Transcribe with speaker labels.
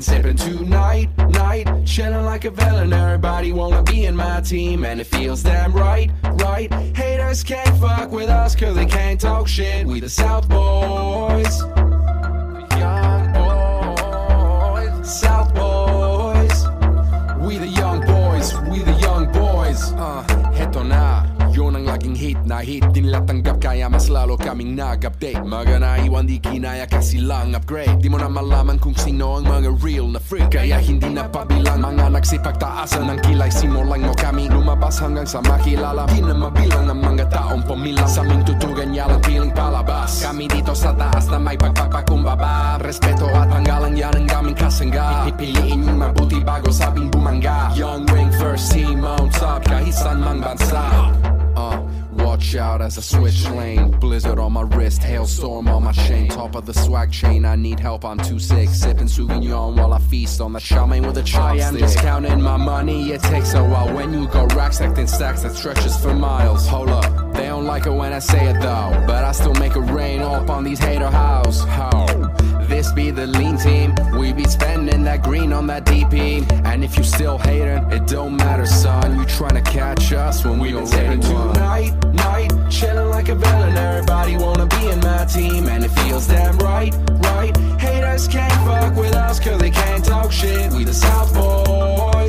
Speaker 1: been sipping tonight, night, chilling like a villain. Everybody wanna be in my team, and it feels damn right, right. Haters can't fuck with us, cause they can't talk shit. We the South Boys, young boys, South Boys. We the young boys, we the young boys. Heto na, yun ang laging hit na hit. Di nila tanggap kaya mas lalo kaming nag-update. Mga naiwan di kinaya kasi lang upgrade. Di mo na malaman kung sino ang mga real na freak. Kaya hindi na pabilang mga nagsipagtaasan ng kilay. Simulan mo kami lumabas hanggang sa makilala. Di na mabilang ang mga taong pumila. Sa aming tutugan niya lang piling palabas. Kami dito sa taas na may pagpapakumbaba. Respeto at panggalang yan ang aming kasangga. Pipiliin yung mabuti bago sabing bumangga. Young wing first team on top kahit saan mang bansa. Watch out as I switch lane. Blizzard on my wrist, hailstorm on my chain. Top of the swag chain, I need help, I'm too sick. Sipping Sauvignon while I feast on the chow mein with a chopstick. I am just counting my money, it takes a while. When you go rack acting stacks that stretches for miles. Hold up, they don't like it when I say it though, but I still make it rain up on these hater house. How? This be the lean team, we be spending that green on that DP. And if you still hating, it don't matter son. You tryna catch us when we already won. Tonight, night, chilling like a villain. Everybody wanna be in my team, and it feels damn right, right. Haters can't fuck with us cause they can't talk shit. We the South Boys.